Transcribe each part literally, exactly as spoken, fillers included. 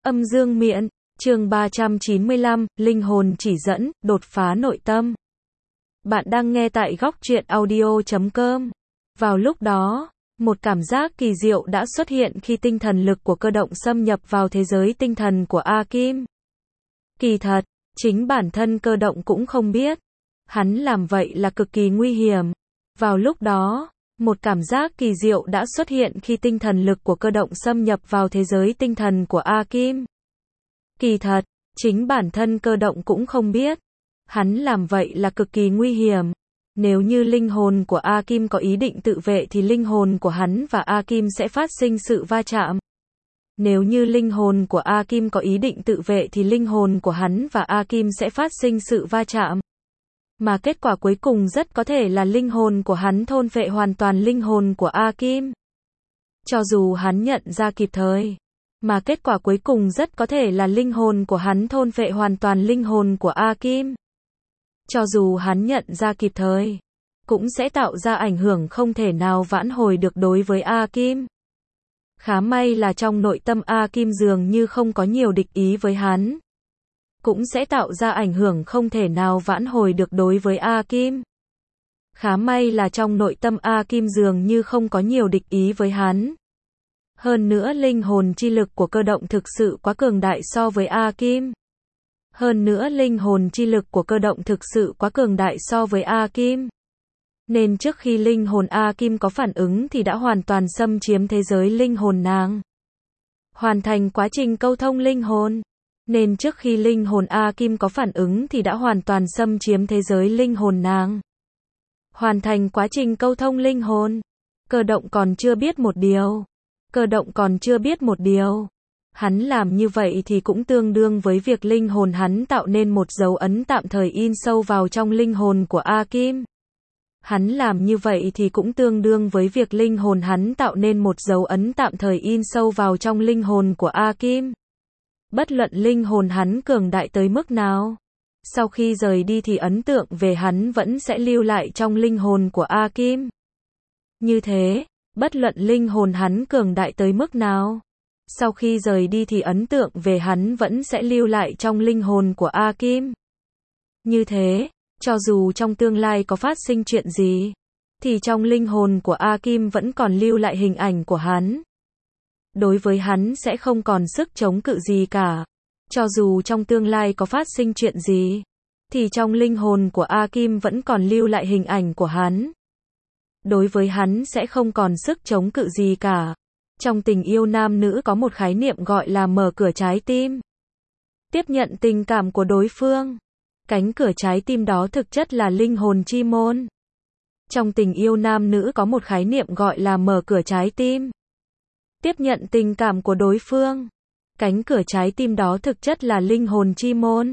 Âm dương miện, chương ba trăm chín mươi lăm, linh hồn chỉ dẫn, đột phá nội tâm. Bạn đang nghe tại góc truyện audio chấm com. Vào lúc đó, một cảm giác kỳ diệu đã xuất hiện khi tinh thần lực của cơ động xâm nhập vào thế giới tinh thần của A Kim. Kỳ thật, chính bản thân cơ động cũng không biết. Hắn làm vậy là cực kỳ nguy hiểm. Vào lúc đó, một cảm giác kỳ diệu đã xuất hiện khi tinh thần lực của cơ động xâm nhập vào thế giới tinh thần của A Kim. Kỳ thật, chính bản thân cơ động cũng không biết. Hắn làm vậy là cực kỳ nguy hiểm. Nếu như linh hồn của A Kim có ý định tự vệ thì linh hồn của hắn và A Kim sẽ phát sinh sự va chạm. Nếu như linh hồn của A Kim có ý định tự vệ thì linh hồn của hắn và A Kim sẽ phát sinh sự va chạm. Mà kết quả cuối cùng rất có thể là linh hồn của hắn thôn phệ hoàn toàn linh hồn của A Kim. Cho dù hắn nhận ra kịp thời. Mà kết quả cuối cùng rất có thể là linh hồn của hắn thôn phệ hoàn toàn linh hồn của A Kim. Cho dù hắn nhận ra kịp thời. Cũng sẽ tạo ra ảnh hưởng không thể nào vãn hồi được đối với A Kim. Khá may là trong nội tâm A Kim dường như không có nhiều địch ý với hắn. Cũng sẽ tạo ra ảnh hưởng không thể nào vãn hồi được đối với A Kim. Khá may là trong nội tâm A Kim dường như không có nhiều địch ý với hắn. Hơn nữa linh hồn chi lực của cơ động thực sự quá cường đại so với A Kim. Hơn nữa linh hồn chi lực của cơ động thực sự quá cường đại so với A Kim. Nên trước khi linh hồn A Kim có phản ứng thì đã hoàn toàn xâm chiếm thế giới linh hồn nàng. Hoàn thành quá trình câu thông linh hồn. Nên trước khi linh hồn A Kim có phản ứng thì đã hoàn toàn xâm chiếm thế giới linh hồn nàng. Hoàn thành quá trình câu thông linh hồn. Cơ động còn chưa biết một điều. Cơ động còn chưa biết một điều. Hắn làm như vậy thì cũng tương đương với việc linh hồn hắn tạo nên một dấu ấn tạm thời in sâu vào trong linh hồn của A Kim. Hắn làm như vậy thì cũng tương đương với việc linh hồn hắn tạo nên một dấu ấn tạm thời in sâu vào trong linh hồn của A Kim. Bất luận linh hồn hắn cường đại tới mức nào. Sau khi rời đi thì ấn tượng về hắn vẫn sẽ lưu lại trong linh hồn của A Kim. Như thế, bất luận linh hồn hắn cường đại tới mức nào. Sau khi rời đi thì ấn tượng về hắn vẫn sẽ lưu lại trong linh hồn của A Kim. Như thế, cho dù trong tương lai có phát sinh chuyện gì, thì trong linh hồn của A Kim vẫn còn lưu lại hình ảnh của hắn. Đối với hắn sẽ không còn sức chống cự gì cả. Cho dù trong tương lai có phát sinh chuyện gì, thì trong linh hồn của A Kim vẫn còn lưu lại hình ảnh của hắn. Đối với hắn sẽ không còn sức chống cự gì cả. Trong tình yêu nam nữ có một khái niệm gọi là mở cửa trái tim. Tiếp nhận tình cảm của đối phương. Cánh cửa trái tim đó thực chất là linh hồn chi môn. Trong tình yêu nam nữ có một khái niệm gọi là mở cửa trái tim. Tiếp nhận tình cảm của đối phương. Cánh cửa trái tim đó thực chất là linh hồn chi môn.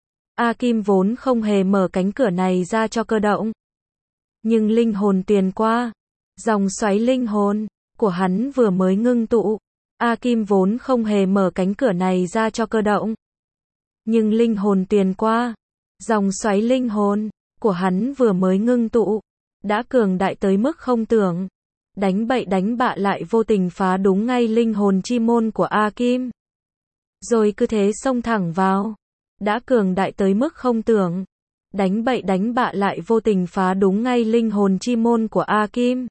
A Kim vốn không hề mở cánh cửa này ra cho cơ động. Nhưng linh hồn tuyền qua. Dòng xoáy linh hồn của hắn vừa mới ngưng tụ. A Kim vốn không hề mở cánh cửa này ra cho cơ động. Nhưng linh hồn tuyền qua. Dòng xoáy linh hồn của hắn vừa mới ngưng tụ. Đã cường đại tới mức không tưởng. Đánh bậy đánh bạ lại vô tình phá đúng ngay linh hồn chi môn của A Kim. Rồi cứ thế xông thẳng vào. Đã cường đại tới mức không tưởng. Đánh bậy đánh bạ lại vô tình phá đúng ngay linh hồn chi môn của A Kim.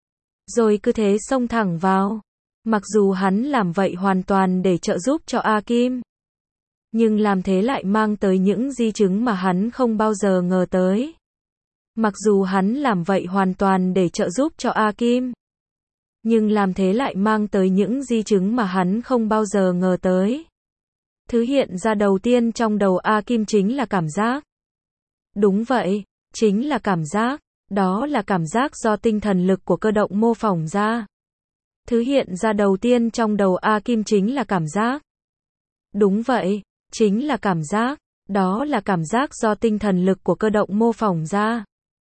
Rồi cứ thế xông thẳng vào. Mặc dù hắn làm vậy hoàn toàn để trợ giúp cho A Kim. Nhưng làm thế lại mang tới những di chứng mà hắn không bao giờ ngờ tới. Mặc dù hắn làm vậy hoàn toàn để trợ giúp cho A Kim. Nhưng làm thế lại mang tới những di chứng mà hắn không bao giờ ngờ tới. Thứ hiện ra đầu tiên trong đầu A Kim chính là cảm giác. Đúng vậy, chính là cảm giác. Đó là cảm giác do tinh thần lực của cơ động mô phỏng ra. Thứ hiện ra đầu tiên trong đầu A Kim chính là cảm giác. Đúng vậy, chính là cảm giác. Đó là cảm giác do tinh thần lực của cơ động mô phỏng ra.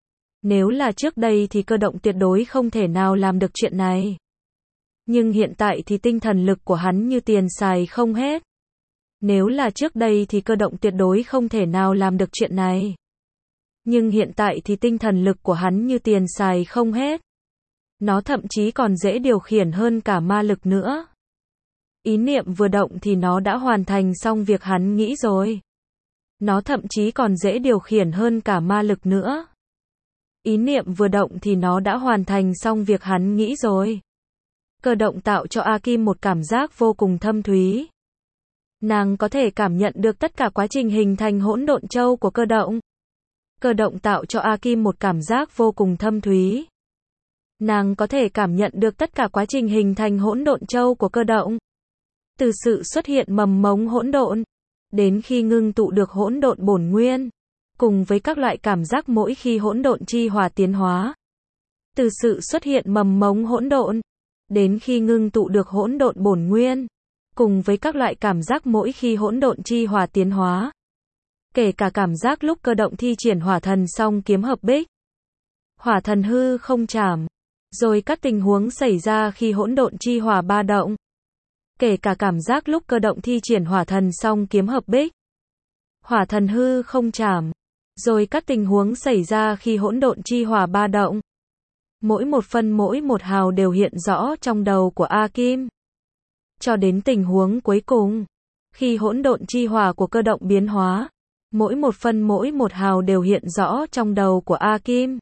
Nếu là trước đây thì cơ động tuyệt đối không thể nào làm được chuyện này. Nhưng hiện tại thì tinh thần lực của hắn như tiền xài không hết. Nếu là trước đây thì cơ động tuyệt đối không thể nào làm được chuyện này. Nhưng hiện tại thì tinh thần lực của hắn như tiền xài không hết. Nó thậm chí còn dễ điều khiển hơn cả ma lực nữa. Ý niệm vừa động thì nó đã hoàn thành xong việc hắn nghĩ rồi. Nó thậm chí còn dễ điều khiển hơn cả ma lực nữa. Ý niệm vừa động thì nó đã hoàn thành xong việc hắn nghĩ rồi. Cơ động tạo cho A Kim một cảm giác vô cùng thâm thúy. Nàng có thể cảm nhận được tất cả quá trình hình thành hỗn độn châu của cơ động. Cơ động tạo cho A Kim một cảm giác vô cùng thâm thúy. Nàng có thể cảm nhận được tất cả quá trình hình thành hỗn độn châu của cơ động. Từ sự xuất hiện mầm mống hỗn độn, đến khi ngưng tụ được hỗn độn bổn nguyên, cùng với các loại cảm giác mỗi khi hỗn độn chi hỏa tiến hóa. Từ sự xuất hiện mầm mống hỗn độn, đến khi ngưng tụ được hỗn độn bổn nguyên, cùng với các loại cảm giác mỗi khi hỗn độn chi hỏa tiến hóa. Kể cả cảm giác lúc cơ động thi triển hỏa thần song kiếm hợp bích. Hỏa thần hư không chảm. Rồi các tình huống xảy ra khi hỗn độn chi hỏa ba động. Kể cả cảm giác lúc cơ động thi triển hỏa thần song kiếm hợp bích. Hỏa thần hư không chảm. Rồi các tình huống xảy ra khi hỗn độn chi hỏa ba động. Mỗi một phân mỗi một hào đều hiện rõ trong đầu của A Kim. Cho đến tình huống cuối cùng, khi hỗn độn chi hỏa của cơ động biến hóa, mỗi một phân mỗi một hào đều hiện rõ trong đầu của A Kim.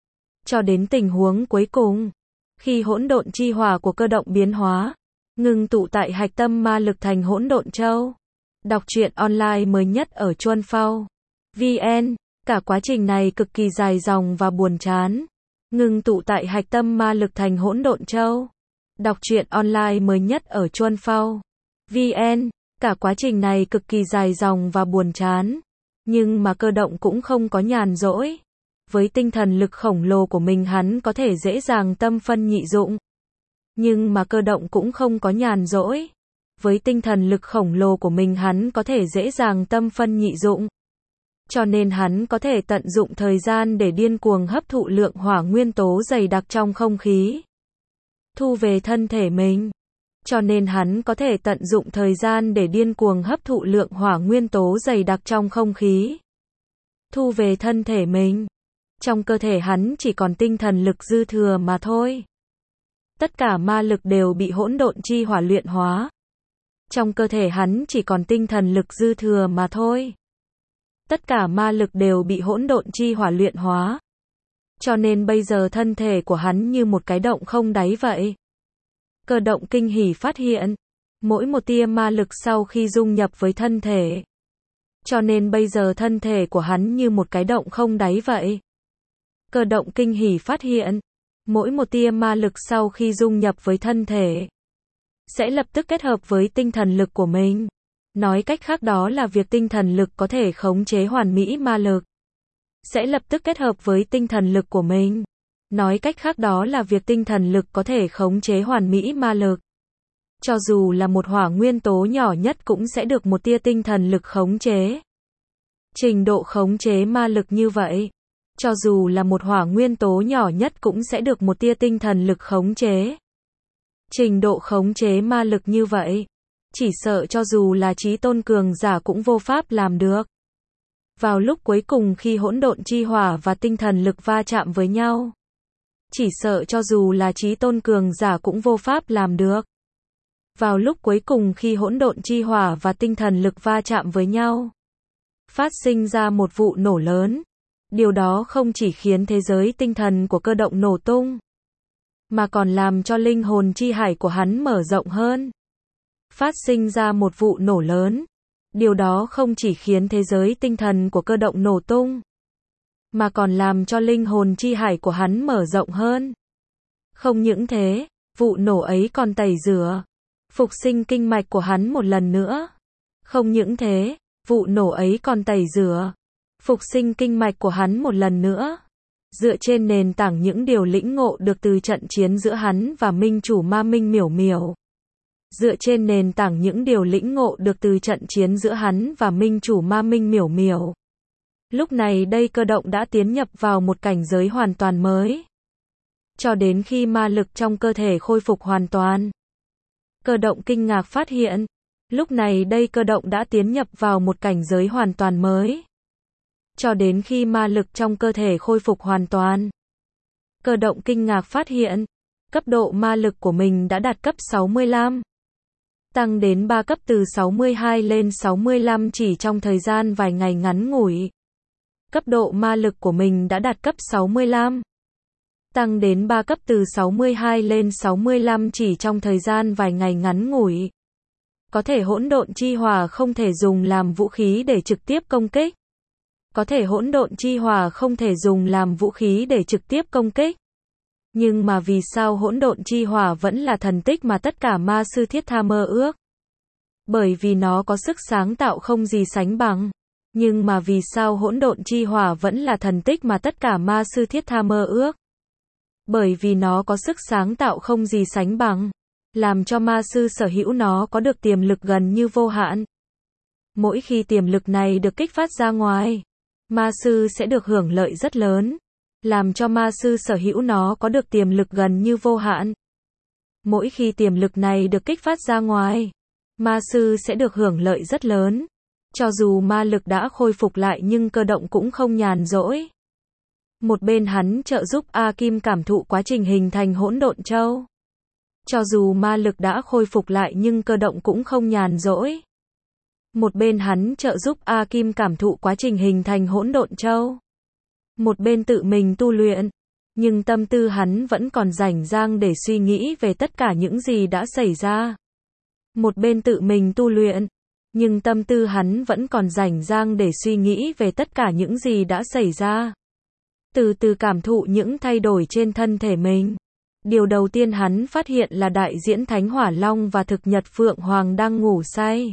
Cho đến tình huống cuối cùng, khi hỗn độn chi hỏa của cơ động biến hóa, ngừng tụ tại hạch tâm ma lực thành hỗn độn châu. Đọc truyện online mới nhất ở Chuan Phao vê en. Cả quá trình này cực kỳ dài dòng và buồn chán. Ngừng tụ tại hạch tâm ma lực thành hỗn độn châu. Đọc truyện online mới nhất ở Chuan Phao vê en. Cả quá trình này cực kỳ dài dòng và buồn chán. Nhưng mà cơ động cũng không có nhàn rỗi. Với tinh thần lực khổng lồ của mình hắn có thể dễ dàng tâm phân nhị dụng. Nhưng mà cơ động cũng không có nhàn rỗi. Với tinh thần lực khổng lồ của mình hắn có thể dễ dàng tâm phân nhị dụng. Cho nên hắn có thể tận dụng thời gian để điên cuồng hấp thụ lượng hỏa nguyên tố dày đặc trong không khí. Thu về thân thể mình. Cho nên hắn có thể tận dụng thời gian để điên cuồng hấp thụ lượng hỏa nguyên tố dày đặc trong không khí. Thu về thân thể mình. Trong cơ thể hắn chỉ còn tinh thần lực dư thừa mà thôi. Tất cả ma lực đều bị hỗn độn chi hỏa luyện hóa. Trong cơ thể hắn chỉ còn tinh thần lực dư thừa mà thôi. Tất cả ma lực đều bị hỗn độn chi hỏa luyện hóa. Cho nên bây giờ thân thể của hắn như một cái động không đáy vậy. Cơ động kinh hỉ phát hiện, mỗi một tia ma lực sau khi dung nhập với thân thể. Cho nên bây giờ thân thể của hắn như một cái động không đáy vậy. Cơ động kinh hỉ phát hiện, mỗi một tia ma lực sau khi dung nhập với thân thể, sẽ lập tức kết hợp với tinh thần lực của mình. Nói cách khác đó là việc tinh thần lực có thể khống chế hoàn mỹ ma lực. Sẽ lập tức kết hợp với tinh thần lực của mình. Nói cách khác đó là việc tinh thần lực có thể khống chế hoàn mỹ ma lực. Cho dù là một hỏa nguyên tố nhỏ nhất cũng sẽ được một tia tinh thần lực khống chế. Trình độ khống chế ma lực như vậy. Cho dù là một hỏa nguyên tố nhỏ nhất cũng sẽ được một tia tinh thần lực khống chế. Trình độ khống chế ma lực như vậy. Chỉ sợ cho dù là chí tôn cường giả cũng vô pháp làm được. Vào lúc cuối cùng khi hỗn độn chi hỏa và tinh thần lực va chạm với nhau. Chỉ sợ cho dù là chí tôn cường giả cũng vô pháp làm được. Vào lúc cuối cùng khi hỗn độn chi hỏa và tinh thần lực va chạm với nhau. Phát sinh ra một vụ nổ lớn. Điều đó không chỉ khiến thế giới tinh thần của cơ động nổ tung. Mà còn làm cho linh hồn chi hải của hắn mở rộng hơn. Phát sinh ra một vụ nổ lớn. Điều đó không chỉ khiến thế giới tinh thần của cơ động nổ tung. Mà còn làm cho linh hồn chi hải của hắn mở rộng hơn. Không những thế, vụ nổ ấy còn tẩy rửa, phục sinh kinh mạch của hắn một lần nữa. Không những thế, vụ nổ ấy còn tẩy rửa, phục sinh kinh mạch của hắn một lần nữa. Dựa trên nền tảng những điều lĩnh ngộ được từ trận chiến giữa hắn và minh chủ ma minh miểu miểu. Dựa trên nền tảng những điều lĩnh ngộ được từ trận chiến giữa hắn và minh chủ ma minh miểu miểu. Lúc này đây cơ động đã tiến nhập vào một cảnh giới hoàn toàn mới. Cho đến khi ma lực trong cơ thể khôi phục hoàn toàn. Cơ động kinh ngạc phát hiện. Lúc này đây cơ động đã tiến nhập vào một cảnh giới hoàn toàn mới. Cho đến khi ma lực trong cơ thể khôi phục hoàn toàn. Cơ động kinh ngạc phát hiện. Cấp độ ma lực của mình đã đạt cấp sáu mươi lăm. tăng đến ba cấp từ sáu mươi hai lên sáu mươi lăm chỉ trong thời gian vài ngày ngắn ngủi. Cấp độ ma lực của mình đã đạt cấp sáu mươi lăm. Tăng đến ba cấp từ sáu mươi hai lên sáu mươi lăm chỉ trong thời gian vài ngày ngắn ngủi. Có thể hỗn độn chi hỏa không thể dùng làm vũ khí để trực tiếp công kích. Có thể hỗn độn chi hỏa không thể dùng làm vũ khí để trực tiếp công kích. Nhưng mà vì sao hỗn độn chi hỏa vẫn là thần tích mà tất cả ma sư thiết tha mơ ước? Bởi vì nó có sức sáng tạo không gì sánh bằng. Nhưng mà vì sao hỗn độn chi hỏa vẫn là thần tích mà tất cả ma sư thiết tha mơ ước? Bởi vì nó có sức sáng tạo không gì sánh bằng, làm cho ma sư sở hữu nó có được tiềm lực gần như vô hạn. Mỗi khi tiềm lực này được kích phát ra ngoài, ma sư sẽ được hưởng lợi rất lớn, làm cho ma sư sở hữu nó có được tiềm lực gần như vô hạn. Mỗi khi tiềm lực này được kích phát ra ngoài, ma sư sẽ được hưởng lợi rất lớn. Cho dù ma lực đã khôi phục lại nhưng cơ động cũng không nhàn rỗi. Một bên hắn trợ giúp A Kim cảm thụ quá trình hình thành hỗn độn châu. Cho dù ma lực đã khôi phục lại nhưng cơ động cũng không nhàn rỗi. Một bên hắn trợ giúp A Kim cảm thụ quá trình hình thành hỗn độn châu. Một bên tự mình tu luyện. Nhưng tâm tư hắn vẫn còn rảnh rang để suy nghĩ về tất cả những gì đã xảy ra. Một bên tự mình tu luyện. Nhưng tâm tư hắn vẫn còn rảnh rang để suy nghĩ về tất cả những gì đã xảy ra. Từ từ cảm thụ những thay đổi trên thân thể mình. Điều đầu tiên hắn phát hiện là đại diễn Thánh Hỏa Long và thực nhật Phượng Hoàng đang ngủ say.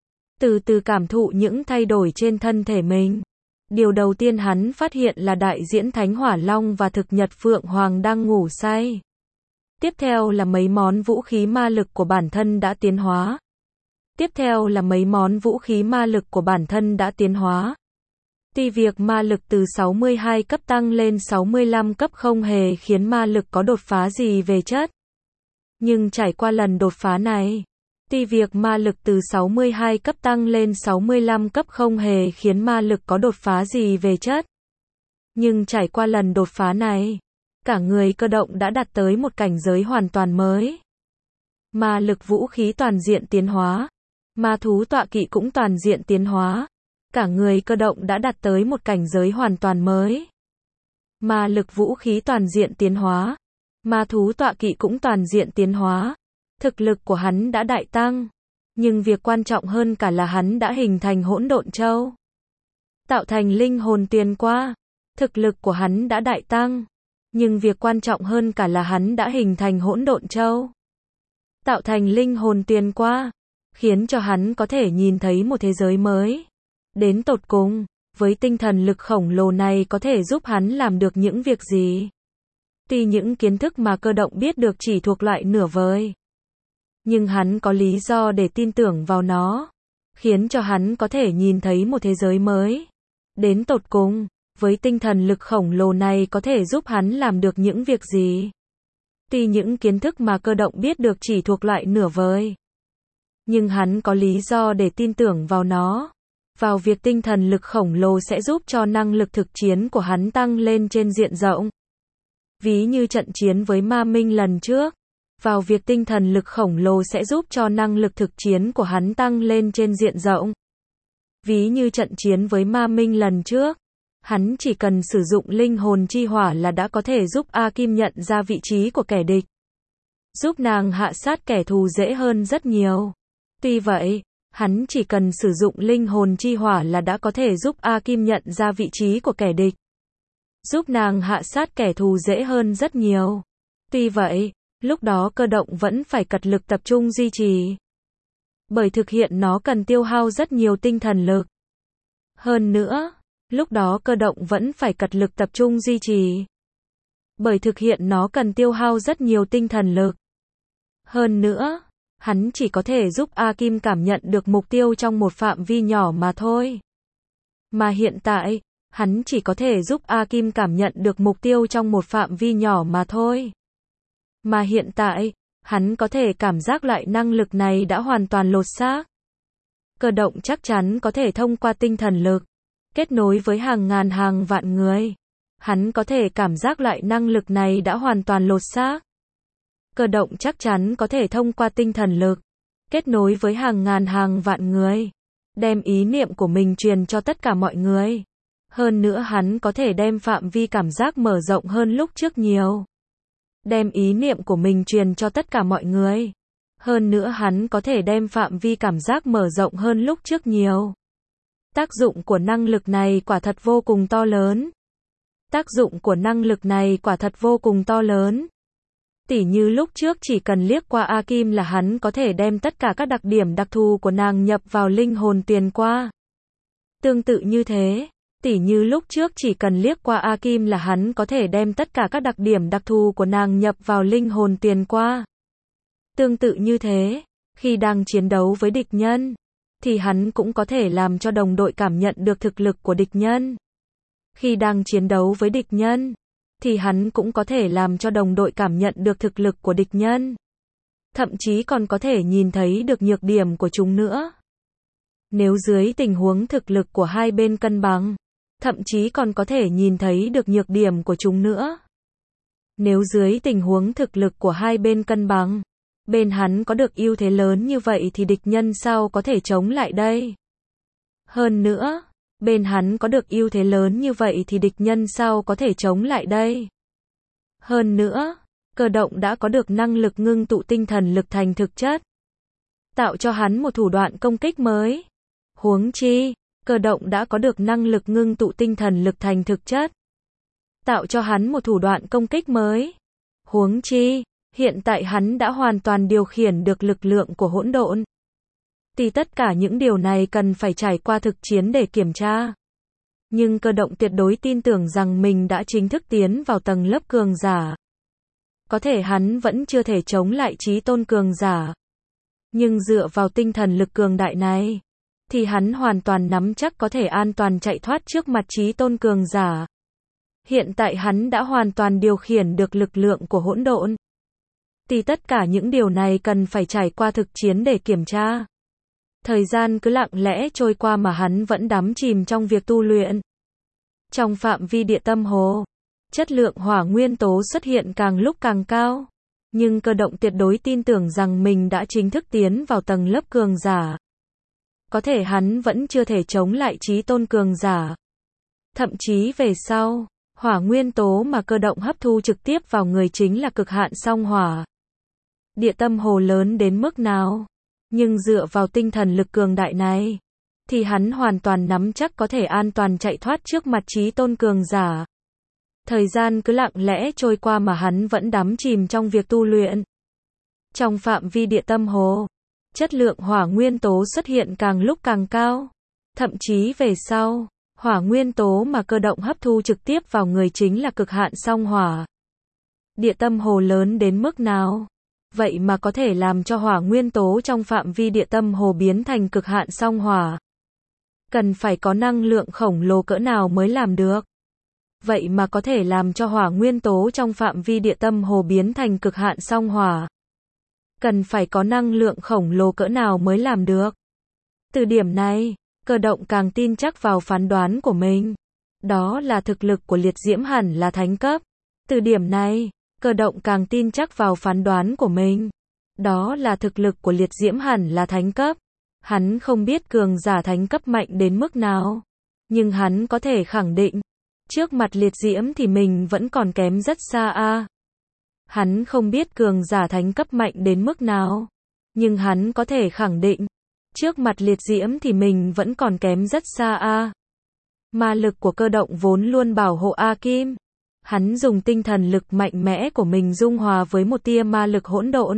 Từ từ cảm thụ những thay đổi trên thân thể mình. Điều đầu tiên hắn phát hiện là đại diễn Thánh Hỏa Long và thực nhật Phượng Hoàng đang ngủ say. Tiếp theo là mấy món vũ khí ma lực của bản thân đã tiến hóa. Tiếp theo là mấy món vũ khí ma lực của bản thân đã tiến hóa. Tuy việc ma lực từ sáu mươi hai cấp tăng lên sáu mươi lăm cấp không hề khiến ma lực có đột phá gì về chất. Nhưng trải qua lần đột phá này, tuy việc ma lực từ sáu mươi hai cấp tăng lên sáu mươi lăm cấp không hề khiến ma lực có đột phá gì về chất. Nhưng trải qua lần đột phá này, cả người cơ động đã đạt tới một cảnh giới hoàn toàn mới. Ma lực vũ khí toàn diện tiến hóa. Ma thú tọa kỵ cũng toàn diện tiến hóa. Cả người cơ động đã đạt tới một cảnh giới hoàn toàn mới. Ma lực vũ khí toàn diện tiến hóa. Ma thú tọa kỵ cũng toàn diện tiến hóa. Thực lực của hắn đã đại tăng. Nhưng việc quan trọng hơn cả là hắn đã hình thành hỗn độn châu. Tạo thành linh hồn tiền qua. Thực lực của hắn đã đại tăng. Nhưng việc quan trọng hơn cả là hắn đã hình thành hỗn độn châu. Tạo thành linh hồn tiền qua. Khiến cho hắn có thể nhìn thấy một thế giới mới. Đến tột cùng, với tinh thần lực khổng lồ này có thể giúp hắn làm được những việc gì? Tuy những kiến thức mà cơ động biết được chỉ thuộc loại nửa vời. Nhưng hắn có lý do để tin tưởng vào nó. Khiến cho hắn có thể nhìn thấy một thế giới mới. Đến tột cùng, với tinh thần lực khổng lồ này có thể giúp hắn làm được những việc gì? Tuy những kiến thức mà cơ động biết được chỉ thuộc loại nửa vời. Nhưng hắn có lý do để tin tưởng vào nó. Vào việc tinh thần lực khổng lồ sẽ giúp cho năng lực thực chiến của hắn tăng lên trên diện rộng. Ví như trận chiến với Ma Minh lần trước. Vào việc tinh thần lực khổng lồ sẽ giúp cho năng lực thực chiến của hắn tăng lên trên diện rộng. Ví như trận chiến với Ma Minh lần trước. Hắn chỉ cần sử dụng linh hồn chi hỏa là đã có thể giúp A Kim nhận ra vị trí của kẻ địch. Giúp nàng hạ sát kẻ thù dễ hơn rất nhiều. Tuy vậy, hắn chỉ cần sử dụng linh hồn chi hỏa là đã có thể giúp A Kim nhận ra vị trí của kẻ địch. Giúp nàng hạ sát kẻ thù dễ hơn rất nhiều. Tuy vậy, lúc đó cơ động vẫn phải cật lực tập trung duy trì. Bởi thực hiện nó cần tiêu hao rất nhiều tinh thần lực. Hơn nữa, lúc đó cơ động vẫn phải cật lực tập trung duy trì. Bởi thực hiện nó cần tiêu hao rất nhiều tinh thần lực. Hơn nữa, hắn chỉ có thể giúp A Kim cảm nhận được mục tiêu trong một phạm vi nhỏ mà thôi. Mà hiện tại, hắn chỉ có thể giúp A Kim cảm nhận được mục tiêu trong một phạm vi nhỏ mà thôi. Mà hiện tại, hắn có thể cảm giác lại năng lực này đã hoàn toàn lột xác. Cơ động chắc chắn có thể thông qua tinh thần lực, kết nối với hàng ngàn hàng vạn người. Hắn có thể cảm giác lại năng lực này đã hoàn toàn lột xác. Cơ động chắc chắn có thể thông qua tinh thần lực, kết nối với hàng ngàn hàng vạn người, đem ý niệm của mình truyền cho tất cả mọi người. Hơn nữa hắn có thể đem phạm vi cảm giác mở rộng hơn lúc trước nhiều. Đem ý niệm của mình truyền cho tất cả mọi người. Hơn nữa hắn có thể đem phạm vi cảm giác mở rộng hơn lúc trước nhiều. Tác dụng của năng lực này quả thật vô cùng to lớn. Tác dụng của năng lực này quả thật vô cùng to lớn. Tỉ như lúc trước chỉ cần liếc qua A Kim là hắn có thể đem tất cả các đặc điểm đặc thù của nàng nhập vào linh hồn tiền qua. Tương tự như thế, tỉ như lúc trước chỉ cần liếc qua A Kim là hắn có thể đem tất cả các đặc điểm đặc thù của nàng nhập vào linh hồn tiền qua. Tương tự như thế, khi đang chiến đấu với địch nhân, thì hắn cũng có thể làm cho đồng đội cảm nhận được thực lực của địch nhân. Khi đang chiến đấu với địch nhân, thì hắn cũng có thể làm cho đồng đội cảm nhận được thực lực của địch nhân. Thậm chí còn có thể nhìn thấy được nhược điểm của chúng nữa. Nếu dưới tình huống thực lực của hai bên cân bằng, thậm chí còn có thể nhìn thấy được nhược điểm của chúng nữa. Nếu dưới tình huống thực lực của hai bên cân bằng, bên hắn có được ưu thế lớn như vậy thì địch nhân sao có thể chống lại đây? Hơn nữa, bên hắn có được ưu thế lớn như vậy thì địch nhân sao có thể chống lại đây? Hơn nữa, Cơ Động đã có được năng lực ngưng tụ tinh thần lực thành thực chất, tạo cho hắn một thủ đoạn công kích mới. Huống chi, Cơ Động đã có được năng lực ngưng tụ tinh thần lực thành thực chất, tạo cho hắn một thủ đoạn công kích mới. Huống chi, hiện tại hắn đã hoàn toàn điều khiển được lực lượng của hỗn độn. Thì tất cả những điều này cần phải trải qua thực chiến để kiểm tra. Nhưng Cơ Động tuyệt đối tin tưởng rằng mình đã chính thức tiến vào tầng lớp cường giả. Có thể hắn vẫn chưa thể chống lại chí tôn cường giả. Nhưng dựa vào tinh thần lực cường đại này, thì hắn hoàn toàn nắm chắc có thể an toàn chạy thoát trước mặt chí tôn cường giả. Hiện tại hắn đã hoàn toàn điều khiển được lực lượng của hỗn độn. Thì tất cả những điều này cần phải trải qua thực chiến để kiểm tra. Thời gian cứ lặng lẽ trôi qua mà hắn vẫn đắm chìm trong việc tu luyện. Trong phạm vi địa tâm hồ, chất lượng hỏa nguyên tố xuất hiện càng lúc càng cao. Nhưng Cơ Động tuyệt đối tin tưởng rằng mình đã chính thức tiến vào tầng lớp cường giả. Có thể hắn vẫn chưa thể chống lại chí tôn cường giả. Thậm chí về sau, hỏa nguyên tố mà Cơ Động hấp thu trực tiếp vào người chính là cực hạn song hỏa. Địa tâm hồ lớn đến mức nào? Nhưng dựa vào tinh thần lực cường đại này, thì hắn hoàn toàn nắm chắc có thể an toàn chạy thoát trước mặt chí tôn cường giả. Thời gian cứ lặng lẽ trôi qua mà hắn vẫn đắm chìm trong việc tu luyện. Trong phạm vi địa tâm hồ, chất lượng hỏa nguyên tố xuất hiện càng lúc càng cao. Thậm chí về sau, hỏa nguyên tố mà Cơ Động hấp thu trực tiếp vào người chính là cực hạn song hỏa. Địa tâm hồ lớn đến mức nào? Vậy mà có thể làm cho hỏa nguyên tố trong phạm vi địa tâm hồ biến thành cực hạn song hỏa. Cần phải có năng lượng khổng lồ cỡ nào mới làm được. Vậy mà có thể làm cho hỏa nguyên tố trong phạm vi địa tâm hồ biến thành cực hạn song hỏa. Cần phải có năng lượng khổng lồ cỡ nào mới làm được. Từ điểm này, Cơ Động càng tin chắc vào phán đoán của mình. Đó là thực lực của liệt diễm hẳn là thánh cấp. Từ điểm này, Cơ Động càng tin chắc vào phán đoán của mình. Đó là thực lực của liệt diễm hẳn là thánh cấp. Hắn không biết cường giả thánh cấp mạnh đến mức nào. Nhưng hắn có thể khẳng định, trước mặt liệt diễm thì mình vẫn còn kém rất xa a. Hắn không biết cường giả thánh cấp mạnh đến mức nào. Nhưng hắn có thể khẳng định, trước mặt liệt diễm thì mình vẫn còn kém rất xa a. Ma lực của Cơ Động vốn luôn bảo hộ A Kim. Hắn dùng tinh thần lực mạnh mẽ của mình dung hòa với một tia ma lực hỗn độn.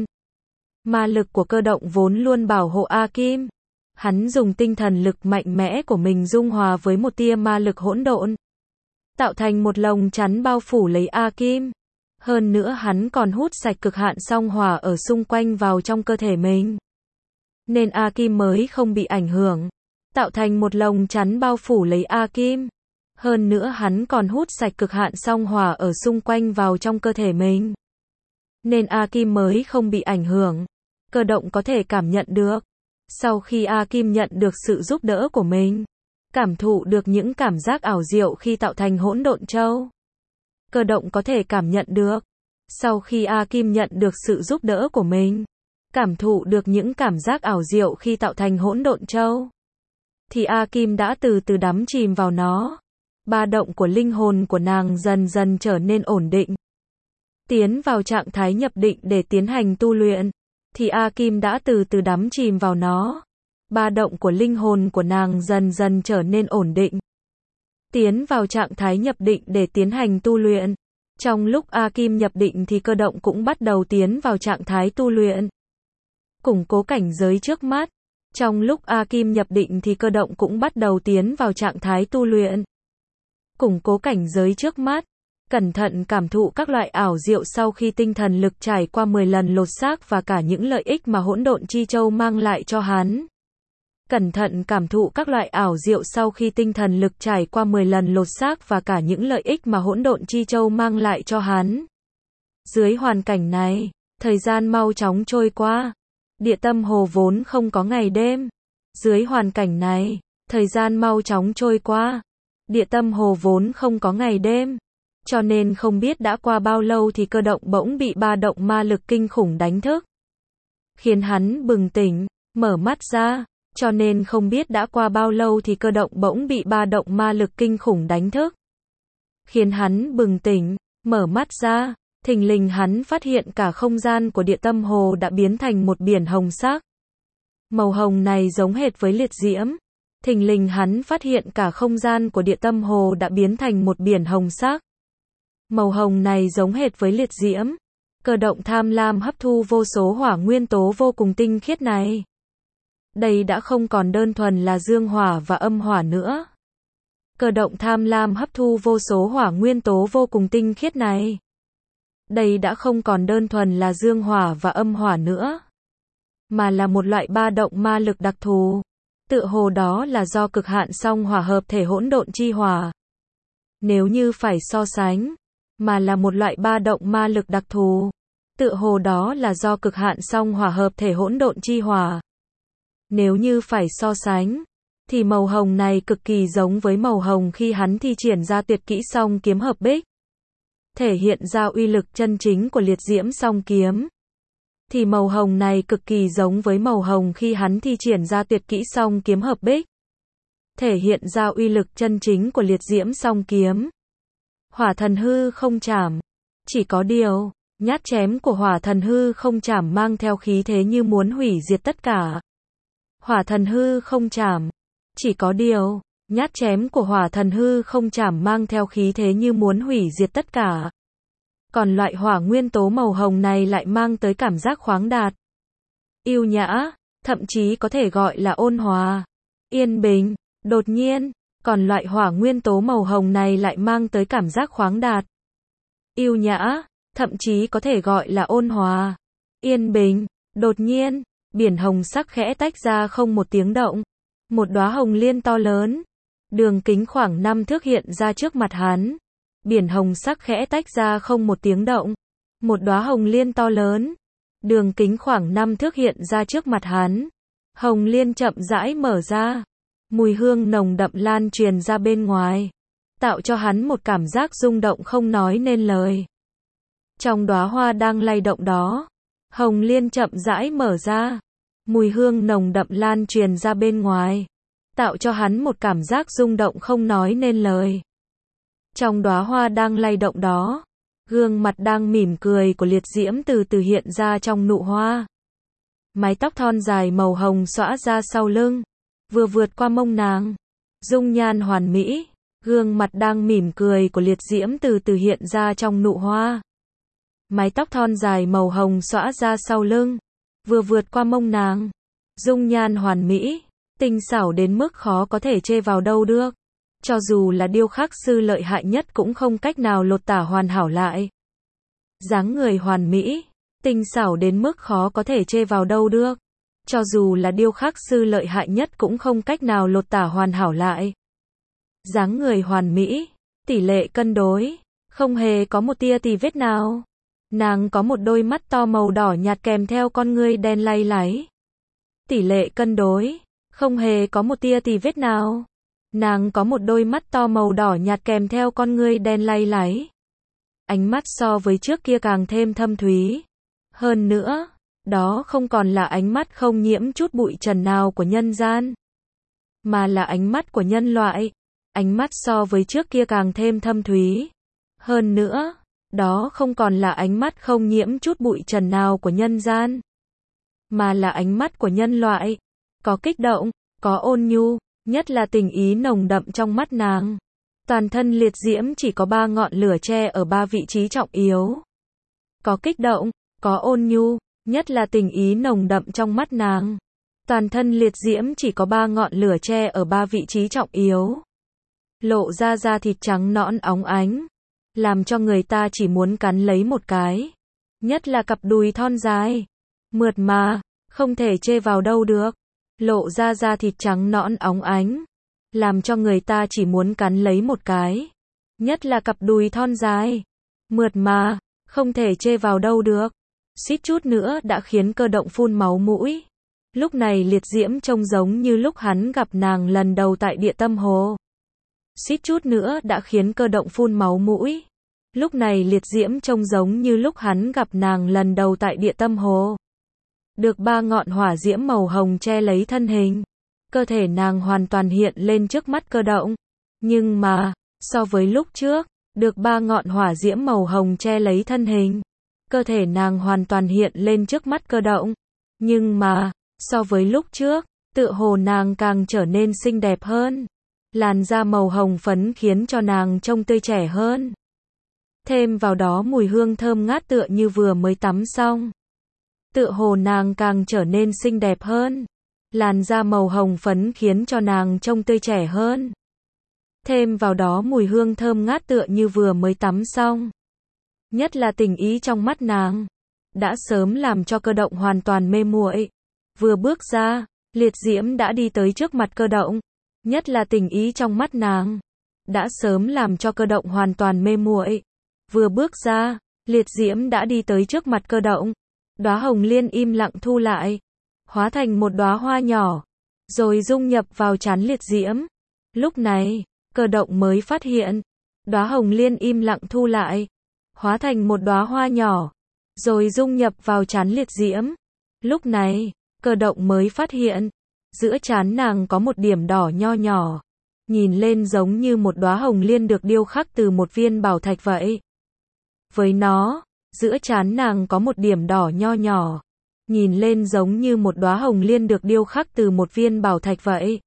Ma lực của Cơ Động vốn luôn bảo hộ A Kim. Hắn dùng tinh thần lực mạnh mẽ của mình dung hòa với một tia ma lực hỗn độn, tạo thành một lồng chắn bao phủ lấy A Kim. Hơn nữa hắn còn hút sạch cực hạn song hỏa ở xung quanh vào trong cơ thể mình. Nên A Kim mới không bị ảnh hưởng. Tạo thành một lồng chắn bao phủ lấy A Kim. Hơn nữa hắn còn hút sạch cực hạn song hỏa ở xung quanh vào trong cơ thể mình. Nên A Kim mới không bị ảnh hưởng. Cơ Động có thể cảm nhận được. Sau khi A Kim nhận được sự giúp đỡ của mình, cảm thụ được những cảm giác ảo diệu khi tạo thành hỗn độn châu. Cơ Động có thể cảm nhận được. Sau khi A Kim nhận được sự giúp đỡ của mình, cảm thụ được những cảm giác ảo diệu khi tạo thành hỗn độn châu, thì A Kim đã từ từ đắm chìm vào nó. Ba động của linh hồn của nàng dần dần trở nên ổn định, tiến vào trạng thái nhập định để tiến hành tu luyện, thì A Kim đã từ từ đắm chìm vào nó. Ba động của linh hồn của nàng dần dần trở nên ổn định, tiến vào trạng thái nhập định để tiến hành tu luyện. Trong lúc A Kim nhập định thì cơ động cũng bắt đầu tiến vào trạng thái tu luyện, củng cố cảnh giới trước mắt. Trong lúc A Kim nhập định thì cơ động cũng bắt đầu tiến vào trạng thái tu luyện, củng cố cảnh giới trước mắt. Cẩn thận cảm thụ các loại ảo diệu sau khi tinh thần lực trải qua mười lần lột xác và cả những lợi ích mà hỗn độn chi châu mang lại cho hắn. Cẩn thận cảm thụ các loại ảo diệu sau khi tinh thần lực trải qua mười lần lột xác và cả những lợi ích mà hỗn độn chi châu mang lại cho hắn. Dưới hoàn cảnh này, thời gian mau chóng trôi qua. Địa tâm hồ vốn không có ngày đêm. Dưới hoàn cảnh này, thời gian mau chóng trôi qua. Địa tâm hồ vốn không có ngày đêm. Cho nên không biết đã qua bao lâu thì cơ động bỗng bị ba động ma lực kinh khủng đánh thức, khiến hắn bừng tỉnh, mở mắt ra. Cho nên không biết đã qua bao lâu thì cơ động bỗng bị ba động ma lực kinh khủng đánh thức, khiến hắn bừng tỉnh, mở mắt ra. Thình lình hắn phát hiện cả không gian của địa tâm hồ đã biến thành một biển hồng sắc. Màu hồng này giống hệt với liệt diễm. Thình lình hắn phát hiện cả không gian của địa tâm hồ đã biến thành một biển hồng sắc. Màu hồng này giống hệt với liệt diễm. Cơ động tham lam hấp thu vô số hỏa nguyên tố vô cùng tinh khiết này. Đây đã không còn đơn thuần là dương hỏa và âm hỏa nữa. Cơ động tham lam hấp thu vô số hỏa nguyên tố vô cùng tinh khiết này. Đây đã không còn đơn thuần là dương hỏa và âm hỏa nữa, mà là một loại ba động ma lực đặc thù. Tựa hồ đó là do cực hạn song hỏa hợp thể hỗn độn chi hỏa. Nếu như phải so sánh, mà là một loại ba động ma lực đặc thù. Tựa hồ đó là do cực hạn song hỏa hợp thể hỗn độn chi hỏa. Nếu như phải so sánh, thì màu hồng này cực kỳ giống với màu hồng khi hắn thi triển ra tuyệt kỹ song kiếm hợp bích, thể hiện ra uy lực chân chính của liệt diễm song kiếm. Thì màu hồng này cực kỳ giống với màu hồng khi hắn thi triển ra tuyệt kỹ song kiếm hợp bích, thể hiện ra uy lực chân chính của liệt diễm song kiếm. Hỏa thần hư không chảm. Chỉ có điều, nhát chém của hỏa thần hư không chảm mang theo khí thế như muốn hủy diệt tất cả. Hỏa thần hư không chảm. Chỉ có điều, nhát chém của hỏa thần hư không chảm mang theo khí thế như muốn hủy diệt tất cả. Còn loại hỏa nguyên tố màu hồng này lại mang tới cảm giác khoáng đạt, yêu nhã, thậm chí có thể gọi là ôn hòa, yên bình, đột nhiên. Còn loại hỏa nguyên tố màu hồng này lại mang tới cảm giác khoáng đạt, yêu nhã, thậm chí có thể gọi là ôn hòa, yên bình, đột nhiên. Biển hồng sắc khẽ tách ra không một tiếng động. Một đóa hồng liên to lớn, đường kính khoảng năm thước hiện ra trước mặt hắn. Biển hồng sắc khẽ tách ra không một tiếng động. Một đóa hồng liên to lớn, đường kính khoảng năm thước hiện ra trước mặt hắn. Hồng liên chậm rãi mở ra, mùi hương nồng đậm lan truyền ra bên ngoài, tạo cho hắn một cảm giác rung động không nói nên lời. Trong đóa hoa đang lay động đó, hồng liên chậm rãi mở ra, mùi hương nồng đậm lan truyền ra bên ngoài, tạo cho hắn một cảm giác rung động không nói nên lời. Trong đóa hoa đang lay động đó, gương mặt đang mỉm cười của liệt diễm từ từ hiện ra trong nụ hoa. Mái tóc thon dài màu hồng xõa ra sau lưng, vừa vượt qua mông nàng. Dung nhan hoàn mỹ, gương mặt đang mỉm cười của liệt diễm từ từ hiện ra trong nụ hoa. Mái tóc thon dài màu hồng xõa ra sau lưng, vừa vượt qua mông nàng. Dung nhan hoàn mỹ, tinh xảo đến mức khó có thể chê vào đâu được. Cho dù là điêu khắc sư lợi hại nhất cũng không cách nào lột tả hoàn hảo lại. Dáng người hoàn mỹ, tinh xảo đến mức khó có thể chê vào đâu được. Cho dù là điêu khắc sư lợi hại nhất cũng không cách nào lột tả hoàn hảo lại. Dáng người hoàn mỹ, tỷ lệ cân đối, không hề có một tia tì vết nào. Nàng có một đôi mắt to màu đỏ nhạt kèm theo con ngươi đen lay láy. Tỷ lệ cân đối, không hề có một tia tì vết nào. Nàng có một đôi mắt to màu đỏ nhạt kèm theo con ngươi đen lay láy. Ánh mắt so với trước kia càng thêm thâm thúy. Hơn nữa, Đó không còn là ánh mắt không nhiễm chút bụi trần nào của nhân gian, mà là ánh mắt của nhân loại. Ánh mắt so với trước kia càng thêm thâm thúy. Hơn nữa, đó không còn là ánh mắt không nhiễm chút bụi trần nào của nhân gian, mà là ánh mắt của nhân loại. Có kích động, có ôn nhu, nhất là tình ý nồng đậm trong mắt nàng. Toàn thân liệt diễm chỉ có ba ngọn lửa che ở ba vị trí trọng yếu. Có kích động, có ôn nhu, nhất là tình ý nồng đậm trong mắt nàng. Toàn thân liệt diễm chỉ có ba ngọn lửa che ở ba vị trí trọng yếu. Lộ ra da thịt trắng nõn óng ánh, làm cho người ta chỉ muốn cắn lấy một cái. Nhất là cặp đùi thon dài, mượt mà, không thể chê vào đâu được. Lộ ra da thịt trắng nõn óng ánh, làm cho người ta chỉ muốn cắn lấy một cái. Nhất là cặp đùi thon dài, mượt mà, không thể chê vào đâu được. Suýt chút nữa đã khiến Cơ Động phun máu mũi. Lúc này liệt diễm trông giống như lúc hắn gặp nàng lần đầu tại Địa Tâm Hồ. Suýt chút nữa đã khiến Cơ Động phun máu mũi. Lúc này liệt diễm trông giống như lúc hắn gặp nàng lần đầu tại Địa Tâm Hồ. Được ba ngọn hỏa diễm màu hồng che lấy thân hình. Cơ thể nàng hoàn toàn hiện lên trước mắt Cơ Động. Nhưng mà, so với lúc trước, được ba ngọn hỏa diễm màu hồng che lấy thân hình. Cơ thể nàng hoàn toàn hiện lên trước mắt Cơ Động. Nhưng mà, so với lúc trước, tựa hồ nàng càng trở nên xinh đẹp hơn. Làn da màu hồng phấn khiến cho nàng trông tươi trẻ hơn. Thêm vào đó mùi hương thơm ngát tựa như vừa mới tắm xong. Tựa hồ nàng càng trở nên xinh đẹp hơn. Làn da màu hồng phấn khiến cho nàng trông tươi trẻ hơn. Thêm vào đó mùi hương thơm ngát tựa như vừa mới tắm xong. Nhất là tình ý trong mắt nàng, đã sớm làm cho Cơ Động hoàn toàn mê muội. Vừa bước ra, liệt diễm đã đi tới trước mặt Cơ Động. Nhất là tình ý trong mắt nàng, đã sớm làm cho Cơ Động hoàn toàn mê muội. Vừa bước ra, liệt diễm đã đi tới trước mặt Cơ Động. Đóa hồng liên im lặng thu lại, hóa thành một đóa hoa nhỏ, rồi dung nhập vào trán liệt diễm. Lúc này, Cơ Động mới phát hiện, đóa hồng liên im lặng thu lại, hóa thành một đóa hoa nhỏ, rồi dung nhập vào trán liệt diễm. Lúc này, Cơ Động mới phát hiện, giữa trán nàng có một điểm đỏ nho nhỏ, nhìn lên giống như một đóa hồng liên được điêu khắc từ một viên bảo thạch vậy. Với nó, giữa trán nàng có một điểm đỏ nho nhỏ, nhìn lên giống như một đóa hồng liên được điêu khắc từ một viên bảo thạch vậy.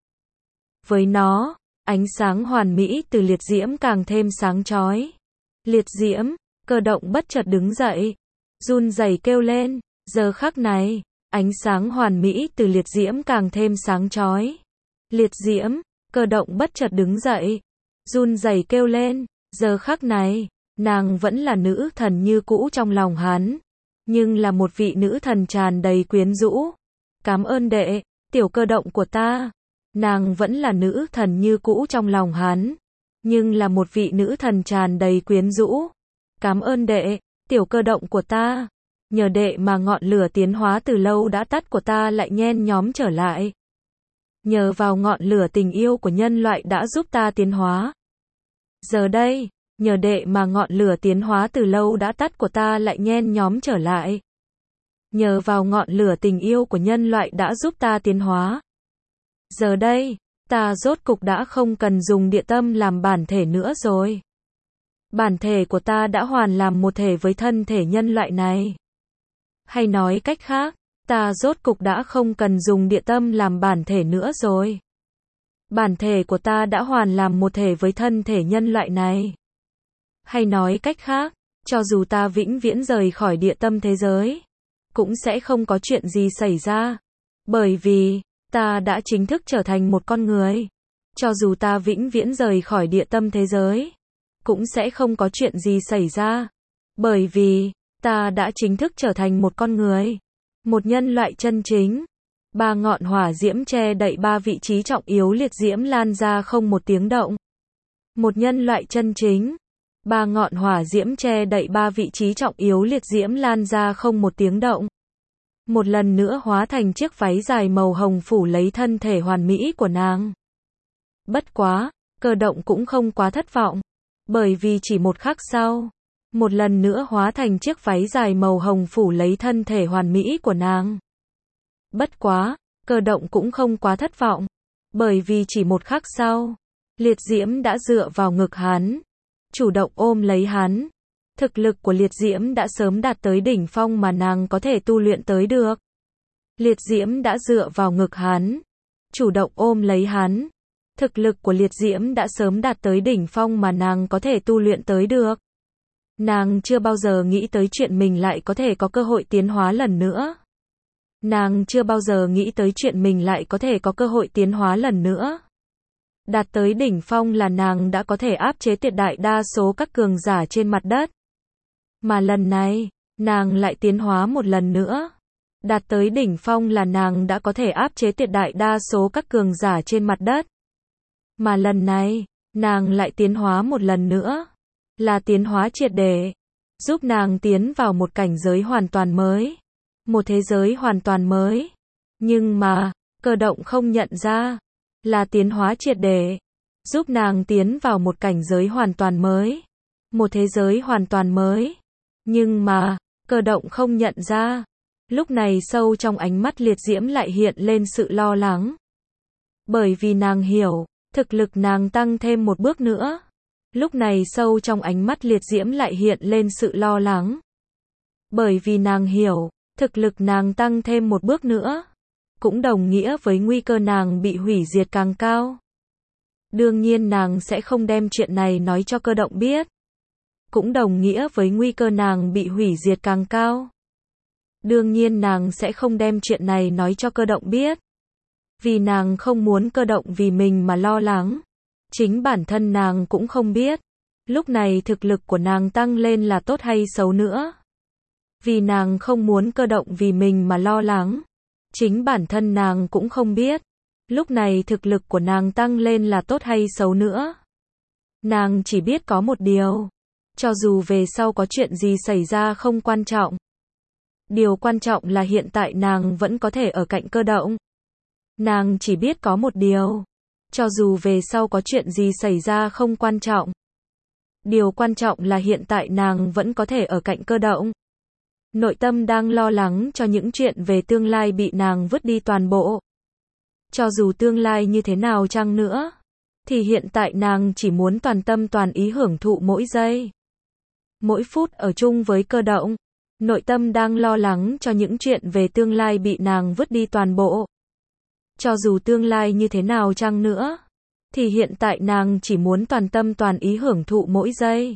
Với nó, ánh sáng hoàn mỹ từ liệt diễm càng thêm sáng chói. Liệt diễm, Cơ Động bất chợt đứng dậy, run rẩy kêu lên, giờ khắc này, ánh sáng hoàn mỹ từ liệt diễm càng thêm sáng chói. Liệt diễm, Cơ Động bất chợt đứng dậy, run rẩy kêu lên, giờ khắc này, nàng vẫn là nữ thần như cũ trong lòng hắn, nhưng là một vị nữ thần tràn đầy quyến rũ. Cảm ơn đệ, tiểu Cơ Động của ta. Nàng vẫn là nữ thần như cũ trong lòng hắn, nhưng là một vị nữ thần tràn đầy quyến rũ. Cảm ơn đệ, tiểu Cơ Động của ta. Nhờ đệ mà ngọn lửa tiến hóa từ lâu đã tắt của ta lại nhen nhóm trở lại. Nhờ vào ngọn lửa tình yêu của nhân loại đã giúp ta tiến hóa. Giờ đây, nhờ đệ mà ngọn lửa tiến hóa từ lâu đã tắt của ta lại nhen nhóm trở lại. Nhờ vào ngọn lửa tình yêu của nhân loại đã giúp ta tiến hóa. Giờ đây, ta rốt cục đã không cần dùng địa tâm làm bản thể nữa rồi. Bản thể của ta đã hoàn làm một thể với thân thể nhân loại này. Hay nói cách khác, ta rốt cục đã không cần dùng địa tâm làm bản thể nữa rồi. Bản thể của ta đã hoàn làm một thể với thân thể nhân loại này. Hay nói cách khác, cho dù ta vĩnh viễn rời khỏi địa tâm thế giới, cũng sẽ không có chuyện gì xảy ra. Bởi vì, ta đã chính thức trở thành một con người. Cho dù ta vĩnh viễn rời khỏi địa tâm thế giới, cũng sẽ không có chuyện gì xảy ra. Bởi vì, ta đã chính thức trở thành một con người. Một nhân loại chân chính. Ba ngọn hỏa diễm che đậy ba vị trí trọng yếu liệt diễm lan ra không một tiếng động. Một nhân loại chân chính. Ba ngọn hỏa diễm che đậy ba vị trí trọng yếu liệt diễm lan ra không một tiếng động. Một lần nữa hóa thành chiếc váy dài màu hồng phủ lấy thân thể hoàn mỹ của nàng. Bất quá, Cơ Động cũng không quá thất vọng. Bởi vì chỉ một khắc sau, một lần nữa hóa thành chiếc váy dài màu hồng phủ lấy thân thể hoàn mỹ của nàng. Bất quá, Cơ Động cũng không quá thất vọng, bởi vì chỉ một khắc sau, Liệt Diễm đã dựa vào ngực hắn, chủ động ôm lấy hắn. Thực lực của Liệt Diễm đã sớm đạt tới đỉnh phong mà nàng có thể tu luyện tới được. Liệt Diễm đã dựa vào ngực hắn, chủ động ôm lấy hắn. Thực lực của Liệt Diễm đã sớm đạt tới đỉnh phong mà nàng có thể tu luyện tới được. Nàng chưa bao giờ nghĩ tới chuyện mình lại có thể có cơ hội tiến hóa lần nữa. Nàng chưa bao giờ nghĩ tới chuyện mình lại có thể có cơ hội tiến hóa lần nữa. Đạt tới đỉnh phong là nàng đã có thể áp chế tuyệt đại đa số các cường giả trên mặt đất. Mà lần này, nàng lại tiến hóa một lần nữa. Đạt tới đỉnh phong là nàng đã có thể áp chế tuyệt đại đa số các cường giả trên mặt đất. Mà lần này, nàng lại tiến hóa một lần nữa. Là tiến hóa triệt để. Giúp nàng tiến vào một cảnh giới hoàn toàn mới. Một thế giới hoàn toàn mới. Nhưng mà, Cơ Động không nhận ra. Là tiến hóa triệt để. Giúp nàng tiến vào một cảnh giới hoàn toàn mới. Một thế giới hoàn toàn mới. Nhưng mà, Cơ Động không nhận ra. Lúc này sâu trong ánh mắt Liệt Diễm lại hiện lên sự lo lắng. Bởi vì nàng hiểu, thực lực nàng tăng thêm một bước nữa. Lúc này sâu trong ánh mắt Liệt Diễm lại hiện lên sự lo lắng. Bởi vì nàng hiểu, thực lực nàng tăng thêm một bước nữa. Cũng đồng nghĩa với nguy cơ nàng bị hủy diệt càng cao. Đương nhiên nàng sẽ không đem chuyện này nói cho Cơ Động biết. Cũng đồng nghĩa với nguy cơ nàng bị hủy diệt càng cao. Đương nhiên nàng sẽ không đem chuyện này nói cho Cơ Động biết. Vì nàng không muốn Cơ Động vì mình mà lo lắng. Chính bản thân nàng cũng không biết. Lúc này thực lực của nàng tăng lên là tốt hay xấu nữa. Vì nàng không muốn Cơ Động vì mình mà lo lắng. Chính bản thân nàng cũng không biết. Lúc này thực lực của nàng tăng lên là tốt hay xấu nữa. Nàng chỉ biết có một điều. Cho dù về sau có chuyện gì xảy ra không quan trọng. Điều quan trọng là hiện tại nàng vẫn có thể ở cạnh Cơ Động. Nàng chỉ biết có một điều. Cho dù về sau có chuyện gì xảy ra không quan trọng. Điều quan trọng là hiện tại nàng vẫn có thể ở cạnh Cơ Động. Nội tâm đang lo lắng cho những chuyện về tương lai bị nàng vứt đi toàn bộ. Cho dù tương lai như thế nào chăng nữa, thì hiện tại nàng chỉ muốn toàn tâm toàn ý hưởng thụ mỗi giây. Mỗi phút ở chung với Cơ Động. Nội tâm đang lo lắng cho những chuyện về tương lai bị nàng vứt đi toàn bộ. Cho dù tương lai như thế nào chăng nữa, thì hiện tại nàng chỉ muốn toàn tâm toàn ý hưởng thụ mỗi giây.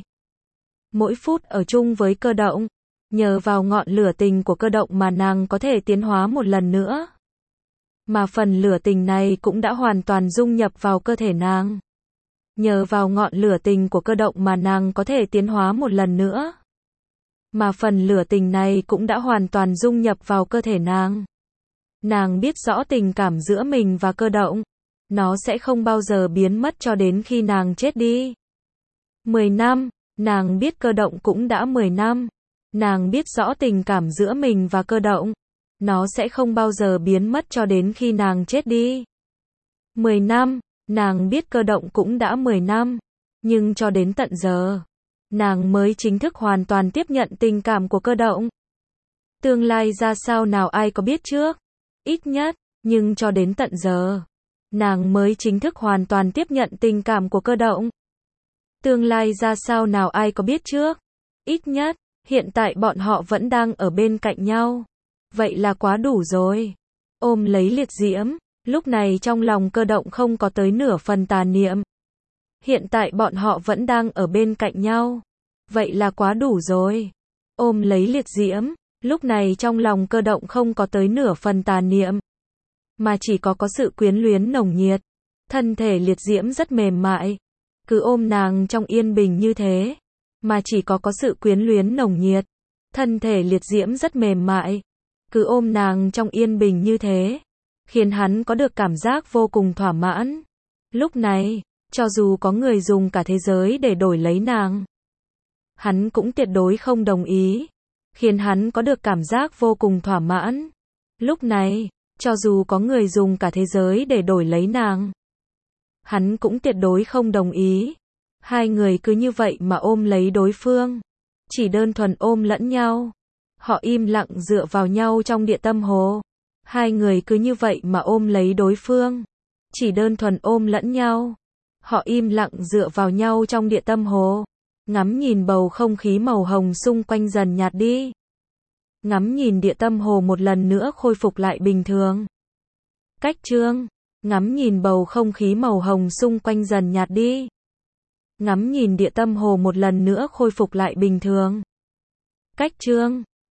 Mỗi phút ở chung với Cơ Động. Nhờ vào ngọn lửa tình của Cơ Động mà nàng có thể tiến hóa một lần nữa. Mà phần lửa tình này cũng đã hoàn toàn dung nhập vào cơ thể nàng. Nhờ vào ngọn lửa tình của Cơ Động mà nàng có thể tiến hóa một lần nữa. Mà phần lửa tình này cũng đã hoàn toàn dung nhập vào cơ thể nàng. Nàng biết rõ tình cảm giữa mình và Cơ Động. Nó sẽ không bao giờ biến mất cho đến khi nàng chết đi. mười năm, nàng biết Cơ Động cũng đã mười năm. Nàng biết rõ tình cảm giữa mình và Cơ Động. Nó sẽ không bao giờ biến mất cho đến khi nàng chết đi. mười năm, nàng biết Cơ Động cũng đã mười năm. Nhưng cho đến tận giờ, nàng mới chính thức hoàn toàn tiếp nhận tình cảm của Cơ Động. Tương lai ra sao nào ai có biết trước. Ít nhất, nhưng cho đến tận giờ, nàng mới chính thức hoàn toàn tiếp nhận tình cảm của Cơ Động. Tương lai ra sao nào ai có biết trước. Ít nhất, hiện tại bọn họ vẫn đang ở bên cạnh nhau. Vậy là quá đủ rồi. Ôm lấy Liệt Diễm, lúc này trong lòng Cơ Động không có tới nửa phần tà niệm. Hiện tại bọn họ vẫn đang ở bên cạnh nhau. Vậy là quá đủ rồi. Ôm lấy Liệt Diễm, lúc này trong lòng Cơ Động không có tới nửa phần tà niệm. Mà chỉ có có sự quyến luyến nồng nhiệt. Thân thể Liệt Diễm rất mềm mại. Cứ ôm nàng trong yên bình như thế. Mà chỉ có có sự quyến luyến nồng nhiệt. Thân thể Liệt Diễm rất mềm mại. Cứ ôm nàng trong yên bình như thế. Khiến hắn có được cảm giác vô cùng thỏa mãn. Lúc này, cho dù có người dùng cả thế giới để đổi lấy nàng, hắn cũng tuyệt đối không đồng ý. Khiến hắn có được cảm giác vô cùng thỏa mãn. Lúc này, cho dù có người dùng cả thế giới để đổi lấy nàng, hắn cũng tuyệt đối không đồng ý. Hai người cứ như vậy mà ôm lấy đối phương. Chỉ đơn thuần ôm lẫn nhau. Họ im lặng dựa vào nhau trong địa tâm hồ. Hai người cứ như vậy mà ôm lấy đối phương. Chỉ đơn thuần ôm lẫn nhau. Họ im lặng dựa vào nhau trong địa tâm hồ. Ngắm nhìn bầu không khí màu hồng xung quanh dần nhạt đi. Ngắm nhìn địa tâm hồ một lần nữa khôi phục lại bình thường. Cách chương. Ngắm nhìn bầu không khí màu hồng xung quanh dần nhạt đi. Ngắm nhìn địa tâm hồ một lần nữa khôi phục lại bình thường. Cách chương.